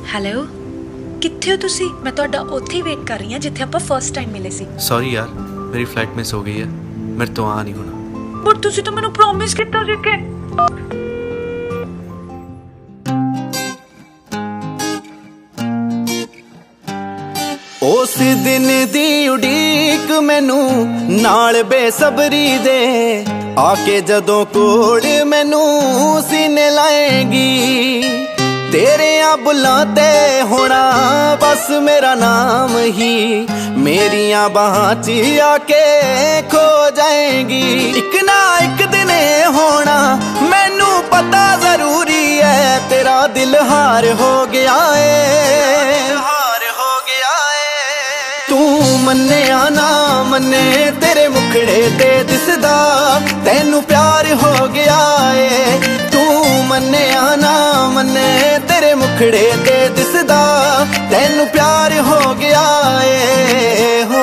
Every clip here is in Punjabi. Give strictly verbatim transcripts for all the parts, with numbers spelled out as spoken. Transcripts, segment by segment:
ਹੈਲੋ, ਕਿੱਥੇ ਹੋ ਤੁਸੀਂ? ਮੈਂ ਤੁਹਾਡਾ ਉੱਥੇ ਹੀ ਵੇਟ ਕਰ ਰਹੀ ਹਾਂ ਜਿੱਥੇ ਆਪਾਂ ਫਸਟ ਟਾਈਮ ਮਿਲੇ ਸੀ। ਸੌਰੀ ਯਾਰ, ਮੇਰੀ ਫਲਾਈਟ ਮਿਸ ਹੋ ਗਈ ਹੈ, ਮੇਰੇ ਤੋਂ ਆ ਨਹੀਂ ਹੋਣਾ। ਬਟ ਤੁਸੀਂ ਤਾਂ ਮੈਨੂੰ ਪ੍ਰੋਮਿਸ ਕੀਤਾ ਸੀ ਕਿ ਉਸ ਦਿਨ ਦੀ ਉਡੀਕ ਮੈਨੂੰ ਨਾਲ ਬੇਸਬਰੀ ਦੇ, ਆ ਕੇ ਜਦੋਂ ਕੋਲ ਮੈਨੂੰ ਸੀਨੇ ਲਾਏਗੀ। ਤੇਰਿਆਂ ਬੁੱਲਾਂ ਤੇ ਹੋਣਾ ਬਸ ਮੇਰਾ ਨਾਮ ਹੀ, ਮੇਰੀਆਂ ਬਾਹਾਂ 'ਚ ਆ ਕੇ ਖੋ ਜਾਏਗੀ। ਇੱਕ ਨਾ ਇੱਕ ਦਿਨ ਹੋਣਾ ਮੈਨੂੰ ਪਤਾ ਜ਼ਰੂਰੀ ਹੈ, ਤੇਰਾ ਦਿਲ ਹਾਰ ਹੋ ਗਿਆ ਏ, ਹਾਰ ਹੋ ਗਿਆ ਏ। ਤੂੰ ਮੰਨਿਆ ਨਾ ਮੰਨੇ ਤੇਰੇ ਮੁਖੜੇ ਤੇ ਦਿਸਦਾ ਤੈਨੂੰ ਪਿਆਰ ਹੋ ਗਿਆ ਏ। ਤੂੰ ਮੰਨਿਆ ਨਾ ਮੰਨੇ ਤੇਰੇ ਮੁਖੜੇ ਤੇ ਦਿਸਦਾ ਤੈਨੂੰ ਪਿਆਰ ਹੋ ਗਿਆ ਏ ਹੋ।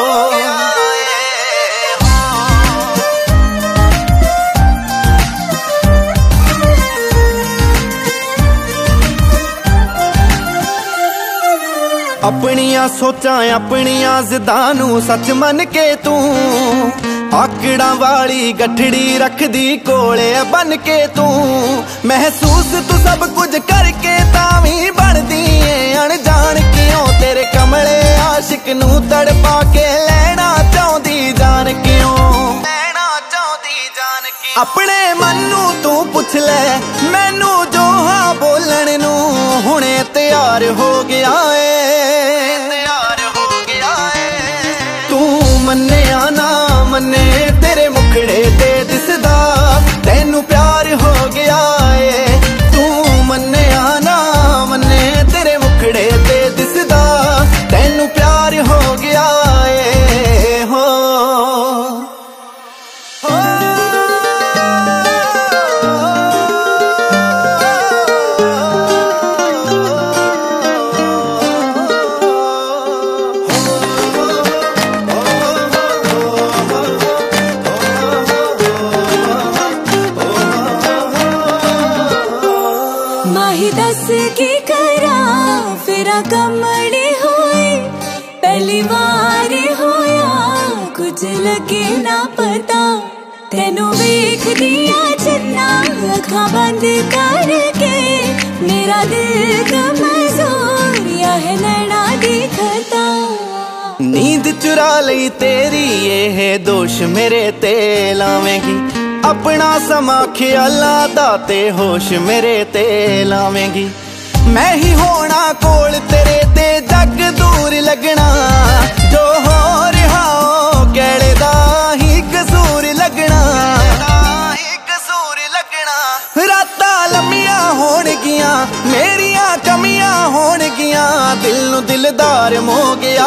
ਆਪਣੀਆਂ ਸੋਚਾਂ ਆਪਣੀਆਂ ਜ਼ਿੱਦਾਂ ਨੂੰ ਸੱਚ ਮੰਨ ਕੇ ਤੂੰ ਆਕੜਾਂ ਵਾਲੀ ਗੱਠੜੀ ਰੱਖਦੀ ਕੋਲੇ ਬਨ ਕੇ ਤੂੰ। ਮਹਿਸੂਸ ਤੂੰ ਸਭ ਕੁਝ ਕਰਕੇ ਤਾਂ ਵੀ ਬਣਦੀ ਏ ਅਣਜਾਣ ਕਿਉਂ, ਤੇਰੇ ਕਮਲੇ ਆਸ਼ਿਕ ਨੂੰ ਤੜਪਾ ਕੇ ਲੈਣਾ ਚਾਹੁੰਦੀ ਜਾਨ ਕਿਉਂ, ਲੈਣਾ ਚਾਹੁੰਦੀ ਜਾਨ ਕਿਉਂ। ਆਪਣੇ ਮਨ ਨੂੰ ਤੂੰ ਪੁੱਛ ਲੈ ਮੈਨੂੰ ਜੋ ਹਾਂ ਬੋਲਣ ਨੂੰ ਹੁਣੇ ਤਿਆਰ ਹੋ ਗਿਆ ਏ, ਤਿਆਰ ਹੋ ਗਿਆ ਏ। ਤੂੰ ਮੰਨਿਆ ਨਾ ਮੰਨੇ ਤੇਰੇ ਮੁਖੜੇ ਤੇ ਦਿਸਦਾ ਤੈਨੂੰ ਪਿਆਰ ਹੋ ਗਿਆ ਏ। ਤੂੰ ਮੰਨਿਆ ਨਾ ਮੰਨੇ ਤੇਰੇ ਮੁਖੜੇ ਤੇ ਦਿਸਦਾ ਤੈਨੂੰ ਪਿਆਰ ਹੋ ਗਿਆ ਏ ਹੋ। माही दस की करा फिरा कमली होई, पहली बार होया कुछ लगे ना पता। तेनू वेख दिया जिन्ना अखां बंद करके, मेरा दिल कमजोर या है नैना दिखता। नींद चुरा लई तेरी ये दोष मेरे ते लावेंगी, अपना समा ख्यालां दा ते होश मेरे ते लावेंगी। मैं ही होना कोल तेरे ते जग दूर लगना, जो हो रहा हो कहले दा ही कसूर लगना, ही कसूर लगना। रातां लम्मियां होणगियां मेरियां कमियां होणगियां, दिल नूं दिलदार मोह गया